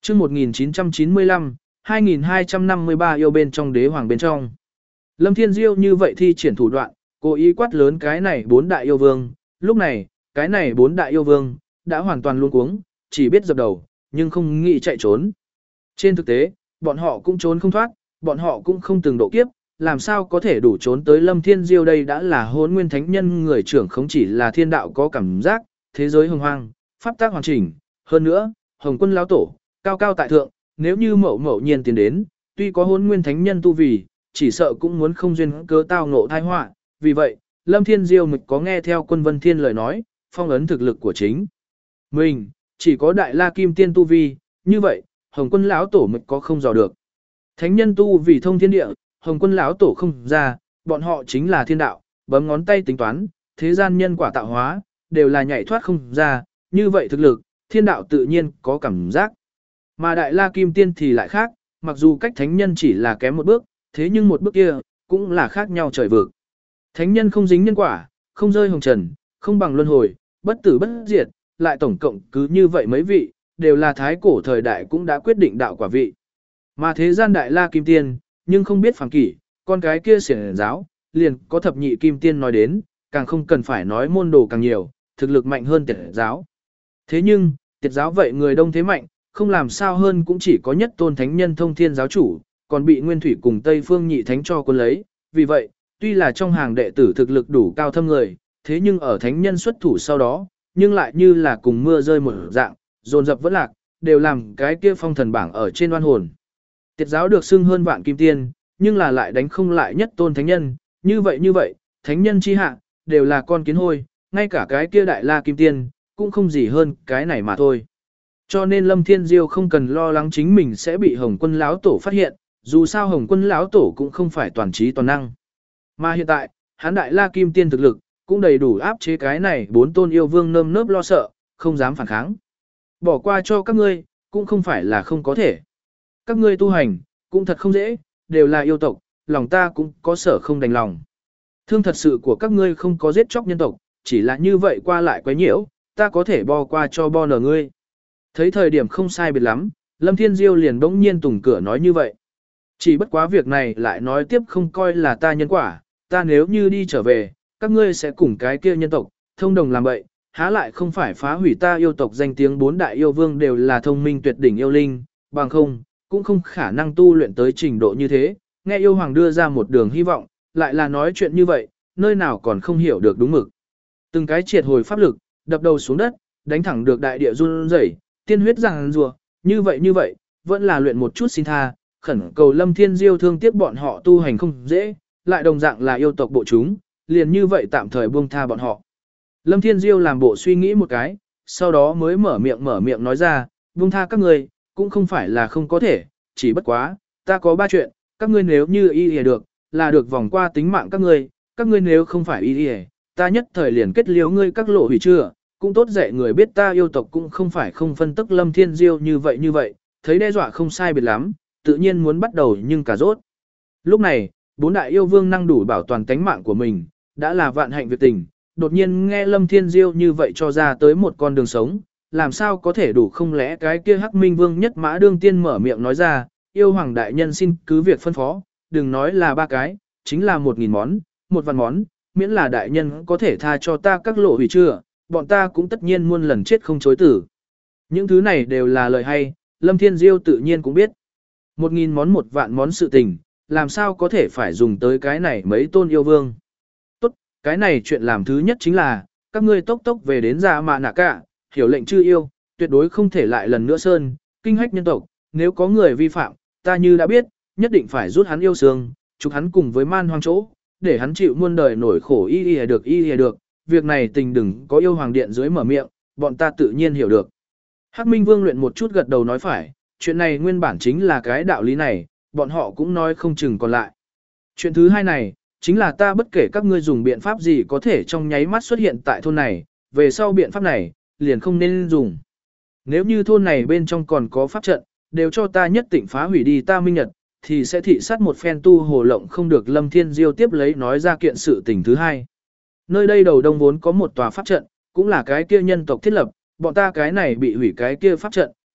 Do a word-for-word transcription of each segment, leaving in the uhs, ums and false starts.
Chương một nghìn chín trăm chín mươi lăm, hai nghìn hai trăm năm mươi ba yêu bên trong đế hoàng bên trong. Lâm Thiên Diêu như vậy thi triển thủ đoạn, cố ý quát lớn cái này bốn đại yêu vương, lúc này, cái này bốn đại yêu vương đã hoàn toàn luống cuống, chỉ biết dập đầu, nhưng không nghĩ chạy trốn. Trên thực tế, bọn họ cũng trốn không thoát, bọn họ cũng không từng độ kiếp, làm sao có thể đủ trốn tới Lâm Thiên Diêu đây đã là Hỗn Nguyên Thánh Nhân người trưởng không chỉ là thiên đạo có cảm giác, thế giới hồng hoang, pháp tác hoàn chỉnh, hơn nữa, Hồng Quân lão tổ, cao cao tại thượng, nếu như mậu mậu nhiên tiến đến, tuy có Hỗn Nguyên Thánh Nhân tu vì, chỉ sợ cũng muốn không duyên cớ tao ngộ tai họa, vì vậy, Lâm Thiên Diêu mịch có nghe theo Quân Vân Thiên lời nói, phong ấn thực lực của chính mình, chỉ có Đại La Kim Tiên tu vi, như vậy, Hồng Quân lão tổ mịch có không dò được. Thánh nhân tu vì thông thiên địa, Hồng Quân lão tổ không ra, bọn họ chính là thiên đạo, bấm ngón tay tính toán, thế gian nhân quả tạo hóa, đều là nhảy thoát không ra, như vậy thực lực, thiên đạo tự nhiên có cảm giác. Mà Đại La Kim Tiên thì lại khác, mặc dù cách thánh nhân chỉ là kém một bước, thế nhưng một bước kia, cũng là khác nhau trời vực. Thánh nhân không dính nhân quả, không rơi hồng trần, không bằng luân hồi, bất tử bất diệt, lại tổng cộng cứ như vậy mấy vị, đều là thái cổ thời đại cũng đã quyết định đạo quả vị. Mà thế gian Đại La Kim Tiên, nhưng không biết phàm kỷ, con cái kia xiển giáo, liền có thập nhị Kim Tiên nói đến, càng không cần phải nói môn đồ càng nhiều, thực lực mạnh hơn tiệt giáo. Thế nhưng, tiệt giáo vậy người đông thế mạnh, không làm sao hơn cũng chỉ có nhất tôn thánh nhân thông thiên giáo chủ, còn bị Nguyên Thủy cùng Tây Phương nhị thánh cho quân lấy. Vì vậy, tuy là trong hàng đệ tử thực lực đủ cao thâm người, thế nhưng ở thánh nhân xuất thủ sau đó, nhưng lại như là cùng mưa rơi một dạng, dồn dập vẫn lạc, đều làm cái kia phong thần bảng ở trên oan hồn. Tiệt giáo được xưng hơn vạn kim tiên, nhưng là lại đánh không lại nhất tôn thánh nhân, như vậy như vậy, thánh nhân chi hạ, đều là con kiến hôi, ngay cả cái kia Đại La Kim Tiên, cũng không gì hơn cái này mà thôi. Cho nên Lâm Thiên Diêu không cần lo lắng chính mình sẽ bị Hồng Quân lão tổ phát hiện, dù sao Hồng Quân lão tổ cũng không phải toàn trí toàn năng. Mà hiện tại, hắn Đại La Kim Tiên thực lực, cũng đầy đủ áp chế cái này bốn tôn yêu vương nơm nớp lo sợ, không dám phản kháng. Bỏ qua cho các ngươi, cũng không phải là không có thể. Các ngươi tu hành, cũng thật không dễ, đều là yêu tộc, lòng ta cũng có sở không đành lòng. Thương thật sự của các ngươi không có giết chóc nhân tộc, chỉ là như vậy qua lại quấy nhiễu, ta có thể bo qua cho bo nở ngươi. Thấy thời điểm không sai biệt lắm, Lâm Thiên Diêu liền bỗng nhiên tùng cửa nói như vậy. Chỉ bất quá việc này lại nói tiếp không coi là ta nhân quả, ta nếu như đi trở về, các ngươi sẽ cùng cái kia nhân tộc, thông đồng làm bậy, há lại không phải phá hủy ta yêu tộc danh tiếng bốn đại yêu vương đều là thông minh tuyệt đỉnh yêu linh, bằng không, cũng không khả năng tu luyện tới trình độ như thế, nghe yêu hoàng đưa ra một đường hy vọng, lại là nói chuyện như vậy, nơi nào còn không hiểu được đúng mực. Từng cái triệt hồi pháp lực, đập đầu xuống đất, đánh thẳng được đại địa run rẩy, tiên huyết ràng rùa, như vậy như vậy, vẫn là luyện một chút xin tha, khẩn cầu Lâm Thiên Diêu thương tiếc bọn họ tu hành không dễ, lại đồng dạng là yêu tộc bộ chúng, liền như vậy tạm thời buông tha bọn họ. Lâm Thiên Diêu làm bộ suy nghĩ một cái, sau đó mới mở miệng mở miệng nói ra, buông tha các người, cũng không phải là không có thể, chỉ bất quá, ta có ba chuyện, các ngươi nếu như y y được, là được vòng qua tính mạng các ngươi, các ngươi nếu không phải y y, ta nhất thời liền kết liễu ngươi các lộ hủy chưa, cũng tốt dạy người biết ta yêu tộc cũng không phải không phân tức. Lâm Thiên Diêu như vậy như vậy, thấy đe dọa không sai biệt lắm, tự nhiên muốn bắt đầu nhưng cả rốt. Lúc này, bốn đại yêu vương năng đủ bảo toàn tánh mạng của mình, đã là vạn hạnh việc tình, đột nhiên nghe Lâm Thiên Diêu như vậy cho ra tới một con đường sống, làm sao có thể đủ không lẽ cái kia Hắc Minh Vương nhất mã đương tiên mở miệng nói ra, yêu hoàng đại nhân xin cứ việc phân phó, đừng nói là ba cái, chính là một nghìn món, một vạn món, miễn là đại nhân có thể tha cho ta các lộ hủy chưa, bọn ta cũng tất nhiên muôn lần chết không chối tử. Những thứ này đều là lời hay, Lâm Thiên Diêu tự nhiên cũng biết. Một nghìn món một vạn món sự tình, làm sao có thể phải dùng tới cái này mấy tôn yêu vương. Tốt, cái này chuyện làm thứ nhất chính là, các ngươi tốc tốc về đến Dạ Mạ Nạ Cả, hiểu lệnh chư yêu, tuyệt đối không thể lại lần nữa sơn, kinh hách nhân tộc, nếu có người vi phạm, ta như đã biết, nhất định phải rút hắn yêu xương, chụp hắn cùng với man hoang chỗ, để hắn chịu muôn đời nổi khổ y y được y y được, việc này tình đừng có yêu hoàng điện dưới mở miệng, bọn ta tự nhiên hiểu được. Hắc Minh Vương luyện một chút gật đầu nói phải, chuyện này nguyên bản chính là cái đạo lý này, bọn họ cũng nói không chừng còn lại. Chuyện thứ hai này, chính là ta bất kể các ngươi dùng biện pháp gì có thể trong nháy mắt xuất hiện tại thôn này, về sau biện pháp này, liền không nên dùng. Nếu như thôn này bên trong còn có pháp trận, đều cho ta nhất định phá hủy đi ta minh nhật, thì sẽ thị sát một phen tu hồ lộng không được. Lâm Thiên Diêu tiếp lấy nói ra kiện sự tình thứ hai. Nơi đây đầu đông vốn có một tòa pháp trận, cũng là cái kia nhân tộc thiết lập, bọn ta cái này bị hủy cái kia pháp trận,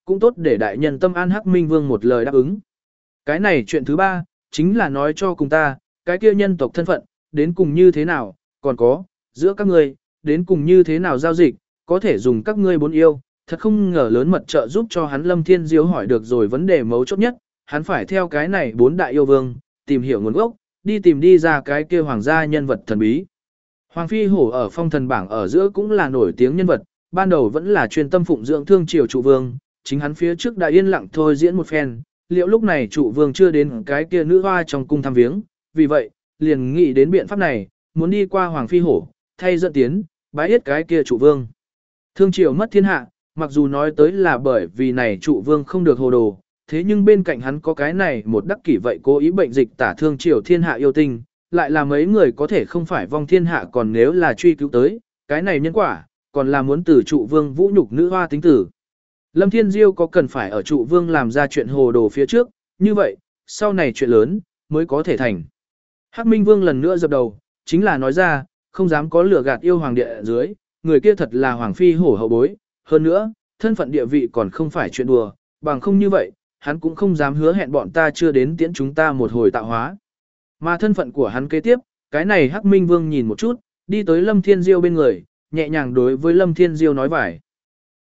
cũng tốt để đại nhân tâm an. Hắc Minh Vương một lời đáp ứng. Cái này chuyện thứ ba, chính là nói cho cùng ta, cái kia nhân tộc thân phận, đến cùng như thế nào, còn có, giữa các ngươi, đến cùng như thế nào giao dịch, có thể dùng các ngươi bốn yêu, thật không ngờ lớn mật trợ giúp cho hắn. Lâm Thiên Diêu hỏi được rồi vấn đề mấu chốt nhất, hắn phải theo cái này bốn đại yêu vương, tìm hiểu nguồn gốc, đi tìm đi ra cái kia hoàng gia nhân vật thần bí. Hoàng Phi Hổ ở phong thần bảng ở giữa cũng là nổi tiếng nhân vật, ban đầu vẫn là chuyên tâm phụng dưỡng thương triều trụ vương, chính hắn phía trước đã yên lặng thôi diễn một phen, liệu lúc này trụ vương chưa đến cái kia nữ hoa trong cung thăm viếng, vì vậy, liền nghĩ đến biện pháp này, muốn đi qua Hoàng Phi Hổ, thay dẫn tiến, bái yết cái kia trụ vương. Thương triều mất thiên hạ, mặc dù nói tới là bởi vì này trụ vương không được hồ đồ, thế nhưng bên cạnh hắn có cái này một đắc kỷ vậy cố ý bệnh dịch tả thương triều thiên hạ yêu tinh, lại là mấy người có thể không phải vong thiên hạ, còn nếu là truy cứu tới, cái này nhân quả, còn là muốn từ trụ vương vũ nhục nữ hoa tính tử. Lâm Thiên Diêu có cần phải ở trụ vương làm ra chuyện hồ đồ phía trước, như vậy, sau này chuyện lớn, mới có thể thành. Hắc Minh Vương lần nữa dập đầu, chính là nói ra, không dám có lửa gạt yêu hoàng địa ở dưới, người kia thật là Hoàng Phi Hổ hậu bối, hơn nữa, thân phận địa vị còn không phải chuyện đùa, bằng không như vậy, hắn cũng không dám hứa hẹn bọn ta chưa đến tiễn chúng ta một hồi tạo hóa. Mà thân phận của hắn kế tiếp, cái này Hắc Minh Vương nhìn một chút, đi tới Lâm Thiên Diêu bên người, nhẹ nhàng đối với Lâm Thiên Diêu nói vải.